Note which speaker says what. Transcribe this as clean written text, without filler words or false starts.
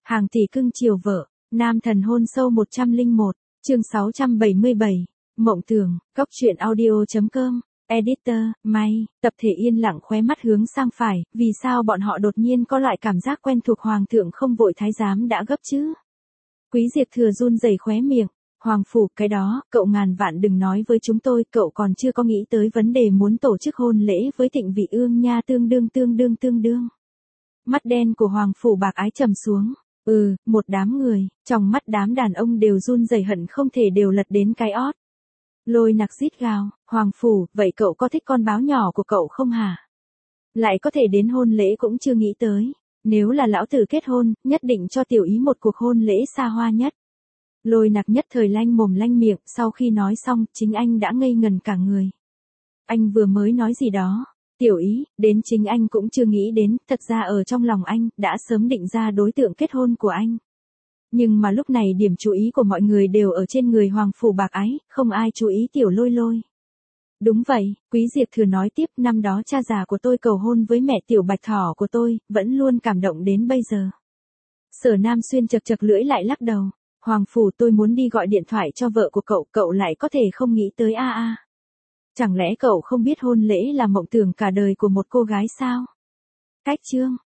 Speaker 1: Hàng tỷ cưng chiều vợ, nam thần hôn sâu 101, chương 677, mộng tưởng, góc truyện audio.com, editor, May, tập thể yên lặng khóe mắt hướng sang phải, vì sao bọn họ đột nhiên có loại cảm giác quen thuộc hoàng thượng không vội thái giám đã gấp chứ? Quý Diệp Thừa run rẩy khóe miệng, hoàng phủ, cái đó, cậu ngàn vạn đừng nói với chúng tôi, cậu còn chưa có nghĩ tới vấn đề muốn tổ chức hôn lễ với Thịnh Vị Ương nha, tương đương. Mắt đen của hoàng phủ bạc ái trầm xuống. Một đám người, trong mắt đám đàn ông đều run rẩy hận không thể đều lật đến cái ót. Lôi Nặc rít gào, hoàng phủ, vậy cậu có thích con báo nhỏ của cậu không hả? Lại có thể đến hôn lễ cũng chưa nghĩ tới. Nếu là lão tử kết hôn, nhất định cho tiểu ý một cuộc hôn lễ xa hoa nhất. Lôi Nặc nhất thời lanh mồm lanh miệng, sau khi nói xong, chính anh đã ngây ngần cả người. Anh vừa mới nói gì đó? Tiểu ý, đến chính anh cũng chưa nghĩ đến, thật ra ở trong lòng anh, đã sớm định ra đối tượng kết hôn của anh. Nhưng mà lúc này điểm chú ý của mọi người đều ở trên người hoàng phủ bạc ái, không ai chú ý tiểu lôi. Đúng vậy, Quý Diệp Thừa nói tiếp, năm đó cha già của tôi cầu hôn với mẹ tiểu bạch thỏ của tôi, vẫn luôn cảm động đến bây giờ. Sở Nam Xuyên chật lưỡi lại lắc đầu, hoàng phủ, tôi muốn đi gọi điện thoại cho vợ của cậu lại có thể không nghĩ tới a. Chẳng lẽ cậu không biết hôn lễ là mộng tưởng cả đời của một cô gái sao? Cách chương,